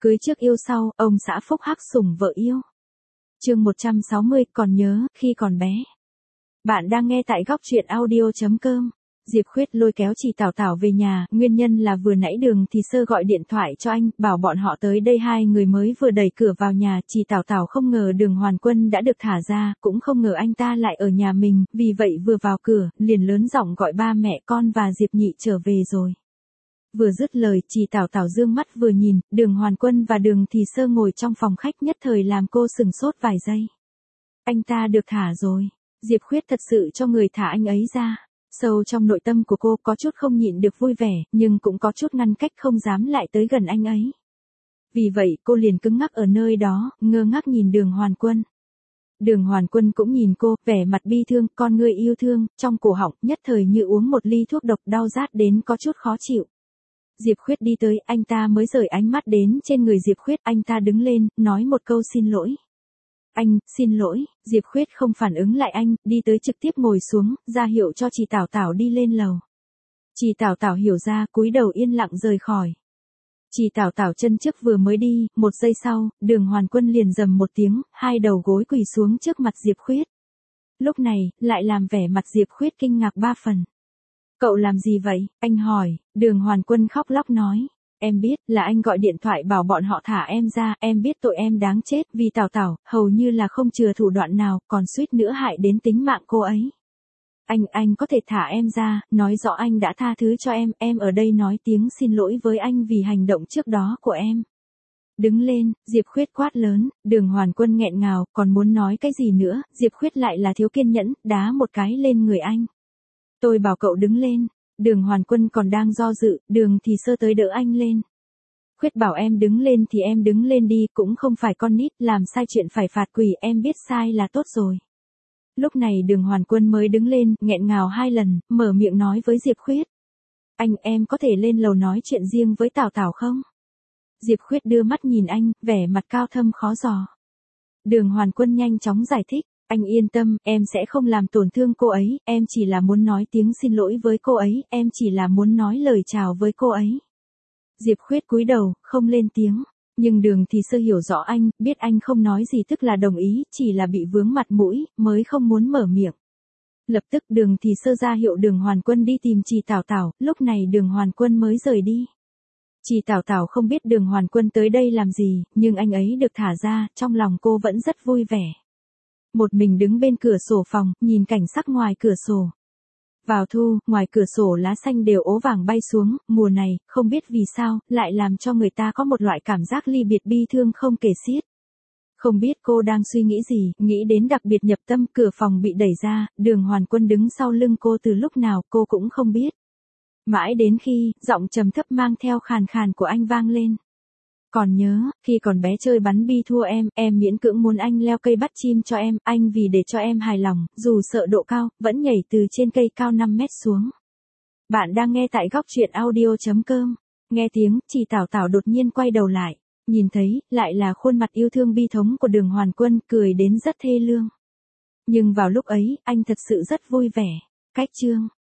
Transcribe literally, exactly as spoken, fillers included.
Cưới trước yêu sau, ông xã phúc hắc sủng vợ yêu. Chương một trăm sáu mươi, còn nhớ, khi còn bé. Bạn đang nghe tại góc truyện audio chấm com. Diệp Khuyết lôi kéo chị Tảo Tảo về nhà, nguyên nhân là vừa nãy Đường Thì Sơ gọi điện thoại cho anh, bảo bọn họ tới đây hai người mới vừa đẩy cửa vào nhà, chị Tảo Tảo không ngờ Đường Hoàn Quân đã được thả ra, cũng không ngờ anh ta lại ở nhà mình, vì vậy vừa vào cửa, liền lớn giọng gọi ba mẹ con và Diệp Nhị trở về rồi. Vừa dứt lời, chị Tảo Tảo dương mắt vừa nhìn, Đường Hoàn Quân và Đường Thì Sơ ngồi trong phòng khách nhất thời làm cô sừng sốt vài giây. Anh ta được thả rồi, Diệp Khuyết thật sự cho người thả anh ấy ra. Sâu trong nội tâm của cô có chút không nhịn được vui vẻ, nhưng cũng có chút ngăn cách không dám lại tới gần anh ấy. Vì vậy cô liền cứng ngắc ở nơi đó, ngơ ngác nhìn Đường Hoàn Quân. Đường Hoàn Quân cũng nhìn cô, vẻ mặt bi thương, con ngươi yêu thương, trong cổ họng nhất thời như uống một ly thuốc độc đau rát đến có chút khó chịu. Diệp Khuyết đi tới, anh ta mới rời ánh mắt đến trên người Diệp Khuyết, anh ta đứng lên, nói một câu xin lỗi. Anh, xin lỗi, Diệp Khuyết không phản ứng lại anh, đi tới trực tiếp ngồi xuống, ra hiệu cho chị Tảo Tảo đi lên lầu. Chị Tảo Tảo hiểu ra, cúi đầu yên lặng rời khỏi. Chị Tảo Tảo chân trước vừa mới đi, một giây sau, Đường Hoàn Quân liền rầm một tiếng, hai đầu gối quỳ xuống trước mặt Diệp Khuyết. Lúc này, lại làm vẻ mặt Diệp Khuyết kinh ngạc ba phần. Cậu làm gì vậy? Anh hỏi. Đường Hoàn Quân khóc lóc nói. Em biết, là anh gọi điện thoại bảo bọn họ thả em ra, em biết tội em đáng chết, vì Tảo Tảo, hầu như là không chừa thủ đoạn nào, còn suýt nữa hại đến tính mạng cô ấy. Anh, anh có thể thả em ra, nói rõ anh đã tha thứ cho em, em ở đây nói tiếng xin lỗi với anh vì hành động trước đó của em. Đứng lên, Diệp Khuyết quát lớn, Đường Hoàn Quân nghẹn ngào, còn muốn nói cái gì nữa, Diệp Khuyết lại là thiếu kiên nhẫn, đá một cái lên người anh. Tôi bảo cậu đứng lên. Đường Hoàn Quân còn đang do dự, Đường Thì Sơ tới đỡ anh lên. Khuyết bảo em đứng lên thì em đứng lên đi, cũng không phải con nít, làm sai chuyện phải phạt quỳ, em biết sai là tốt rồi. Lúc này Đường Hoàn Quân mới đứng lên, nghẹn ngào hai lần, mở miệng nói với Diệp Khuyết. Anh, em có thể lên lầu nói chuyện riêng với Tảo Tảo không? Diệp Khuyết đưa mắt nhìn anh, vẻ mặt cao thâm khó dò. Đường Hoàn Quân nhanh chóng giải thích. Anh yên tâm, em sẽ không làm tổn thương cô ấy, em chỉ là muốn nói tiếng xin lỗi với cô ấy, em chỉ là muốn nói lời chào với cô ấy. Diệp Khuyết cúi đầu, không lên tiếng, nhưng Đường Thì Sơ hiểu rõ anh, biết anh không nói gì tức là đồng ý, chỉ là bị vướng mặt mũi, mới không muốn mở miệng. Lập tức Đường Thì Sơ ra hiệu Đường Hoàn Quân đi tìm chị Tảo Tảo, lúc này Đường Hoàn Quân mới rời đi. Chị Tảo Tảo không biết Đường Hoàn Quân tới đây làm gì, nhưng anh ấy được thả ra, trong lòng cô vẫn rất vui vẻ. Một mình đứng bên cửa sổ phòng, nhìn cảnh sắc ngoài cửa sổ. Vào thu, ngoài cửa sổ lá xanh đều ố vàng bay xuống, mùa này, không biết vì sao, lại làm cho người ta có một loại cảm giác ly biệt bi thương không kể xiết. Không biết cô đang suy nghĩ gì, nghĩ đến đặc biệt nhập tâm, cửa phòng bị đẩy ra, Đường Hoàn Quân đứng sau lưng cô từ lúc nào cô cũng không biết. Mãi đến khi, giọng trầm thấp mang theo khàn khàn của anh vang lên. Còn nhớ, khi còn bé chơi bắn bi thua em, em miễn cưỡng muốn anh leo cây bắt chim cho em, anh vì để cho em hài lòng, dù sợ độ cao, vẫn nhảy từ trên cây cao năm mét xuống. Bạn đang nghe tại góc truyện audio chấm com. Nghe tiếng, chị Tảo Tảo đột nhiên quay đầu lại, nhìn thấy, lại là khuôn mặt yêu thương bi thống của Đường Hoàn Quân, cười đến rất thê lương. Nhưng vào lúc ấy, anh thật sự rất vui vẻ. Cách chương.